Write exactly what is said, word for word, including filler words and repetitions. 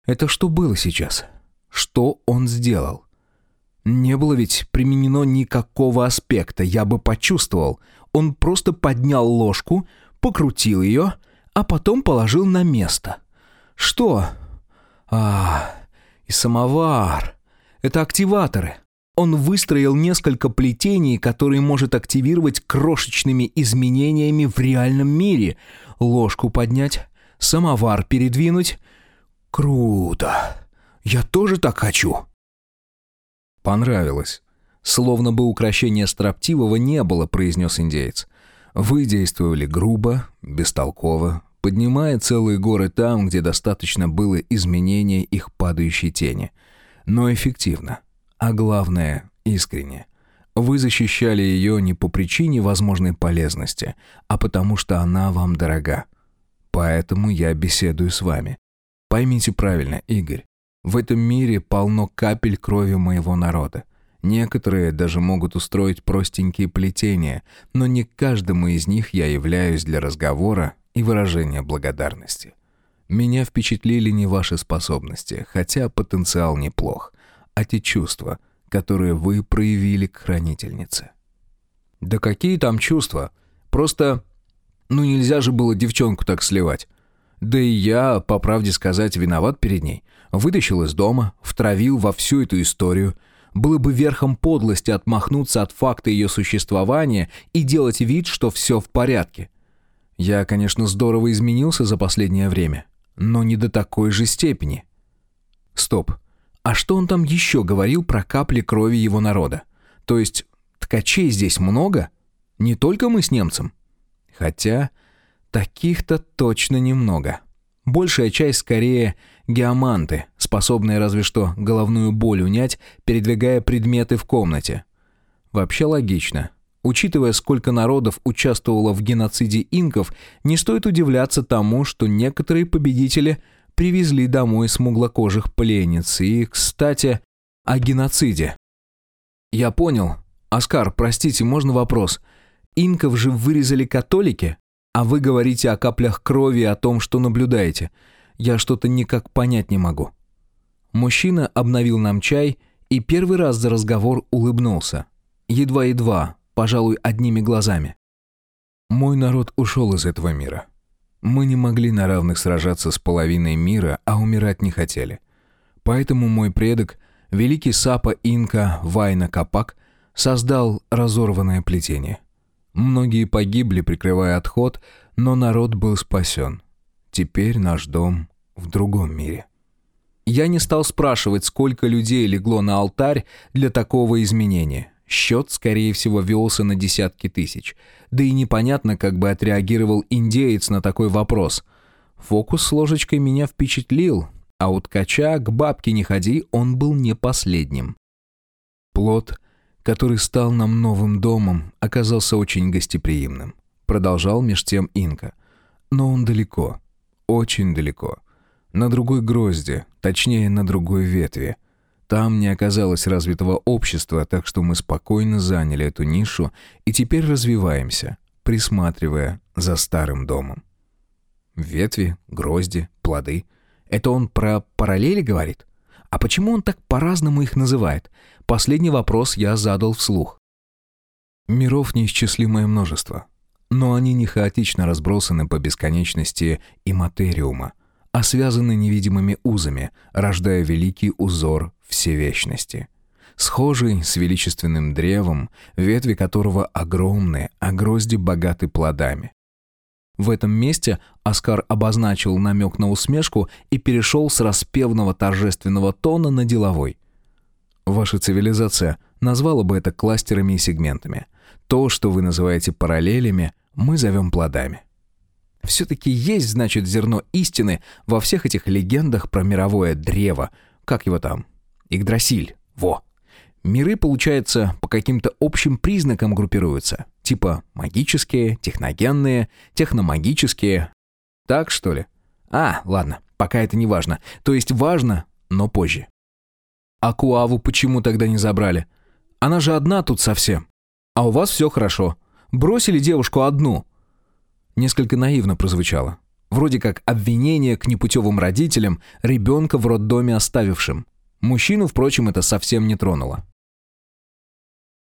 Это что было сейчас? Что он сделал? Не было ведь применено никакого аспекта, я бы почувствовал. Он просто поднял ложку, покрутил ее, а потом положил на место. Что? А, и самовар. Это активаторы. Он выстроил несколько плетений, которые может активировать крошечными изменениями в реальном мире. Ложку поднять, самовар передвинуть. Круто. Я тоже так хочу. Понравилось. Словно бы укрощения строптивого не было, произнес индеец. Вы действовали грубо, бестолково, поднимая целые горы там, где достаточно было изменения их падающей тени. Но эффективно. А главное, искренне. Вы защищали ее не по причине возможной полезности, а потому что она вам дорога. Поэтому я беседую с вами. Поймите правильно, Игорь. В этом мире полно капель крови моего народа. Некоторые даже могут устроить простенькие плетения, но не к каждому из них я являюсь для разговора и выражения благодарности. Меня впечатлили не ваши способности, хотя потенциал неплох, а те чувства, которые вы проявили к хранительнице. Да какие там чувства? Просто, ну нельзя же было девчонку так сливать. Да и я, по правде сказать, виноват перед ней. Вытащил из дома, втравил во всю эту историю. Было бы верхом подлости отмахнуться от факта ее существования и делать вид, что все в порядке. Я, конечно, здорово изменился за последнее время, но не до такой же степени. Стоп. А что он там еще говорил про капли крови его народа? То есть ткачей здесь много? Не только мы с немцем? Хотя таких-то точно немного. Большая часть скорее геоманты, способные разве что головную боль унять, передвигая предметы в комнате. Вообще логично. Учитывая, сколько народов участвовало в геноциде инков, не стоит удивляться тому, что некоторые победители привезли домой смуглокожих пленниц. И, кстати, о геноциде. Я понял. Оскар, простите, можно вопрос? Инков же вырезали католики? А вы говорите о каплях крови и о том, что наблюдаете. Я что-то никак понять не могу. Мужчина обновил нам чай и первый раз за разговор улыбнулся. Едва-едва, пожалуй, одними глазами. Мой народ ушел из этого мира. Мы не могли на равных сражаться с половиной мира, а умирать не хотели. Поэтому мой предок, великий Сапа Инка Вайна Капак, создал разорванное плетение. Многие погибли, прикрывая отход, но народ был спасен. Теперь наш дом в другом мире. Я не стал спрашивать, сколько людей легло на алтарь для такого изменения. Счет, скорее всего, велся на десятки тысяч. Да и непонятно, как бы отреагировал индеец на такой вопрос. Фокус с ложечкой меня впечатлил, а у ткача «к бабке не ходи» он был не последним. Плод, который стал нам новым домом, оказался очень гостеприимным. Продолжал меж тем инка. Но он далеко, очень далеко. На другой грозде, точнее на другой ветви. Там не оказалось развитого общества, так что мы спокойно заняли эту нишу и теперь развиваемся, присматривая за старым домом. Ветви, грозди, плоды. Это он про параллели говорит? А почему он так по-разному их называет? Последний вопрос я задал вслух. Миров неисчислимое множество, но они не хаотично разбросаны по бесконечности и материума, а связаны невидимыми узами, рождая великий узор всевечности. Схожий с величественным древом, ветви которого огромные, а грозди богаты плодами. В этом месте Оскар обозначил намек на усмешку и перешел с распевного торжественного тона на деловой. Ваша цивилизация назвала бы это кластерами и сегментами. То, что вы называете параллелями, мы зовем плодами. Все-таки есть, значит, зерно истины во всех этих легендах про мировое древо. Как его там? Игдрасиль. Во. Миры, получается, по каким-то общим признакам группируются. Типа магические, техногенные, техномагические. Так, что ли? А, ладно, пока это не важно. То есть важно, но позже. А Куаву почему тогда не забрали? Она же одна тут совсем. А у вас все хорошо. Бросили девушку одну. Несколько наивно прозвучало. Вроде как обвинение к непутевым родителям, ребенка в роддоме оставившим. Мужчину, впрочем, это совсем не тронуло.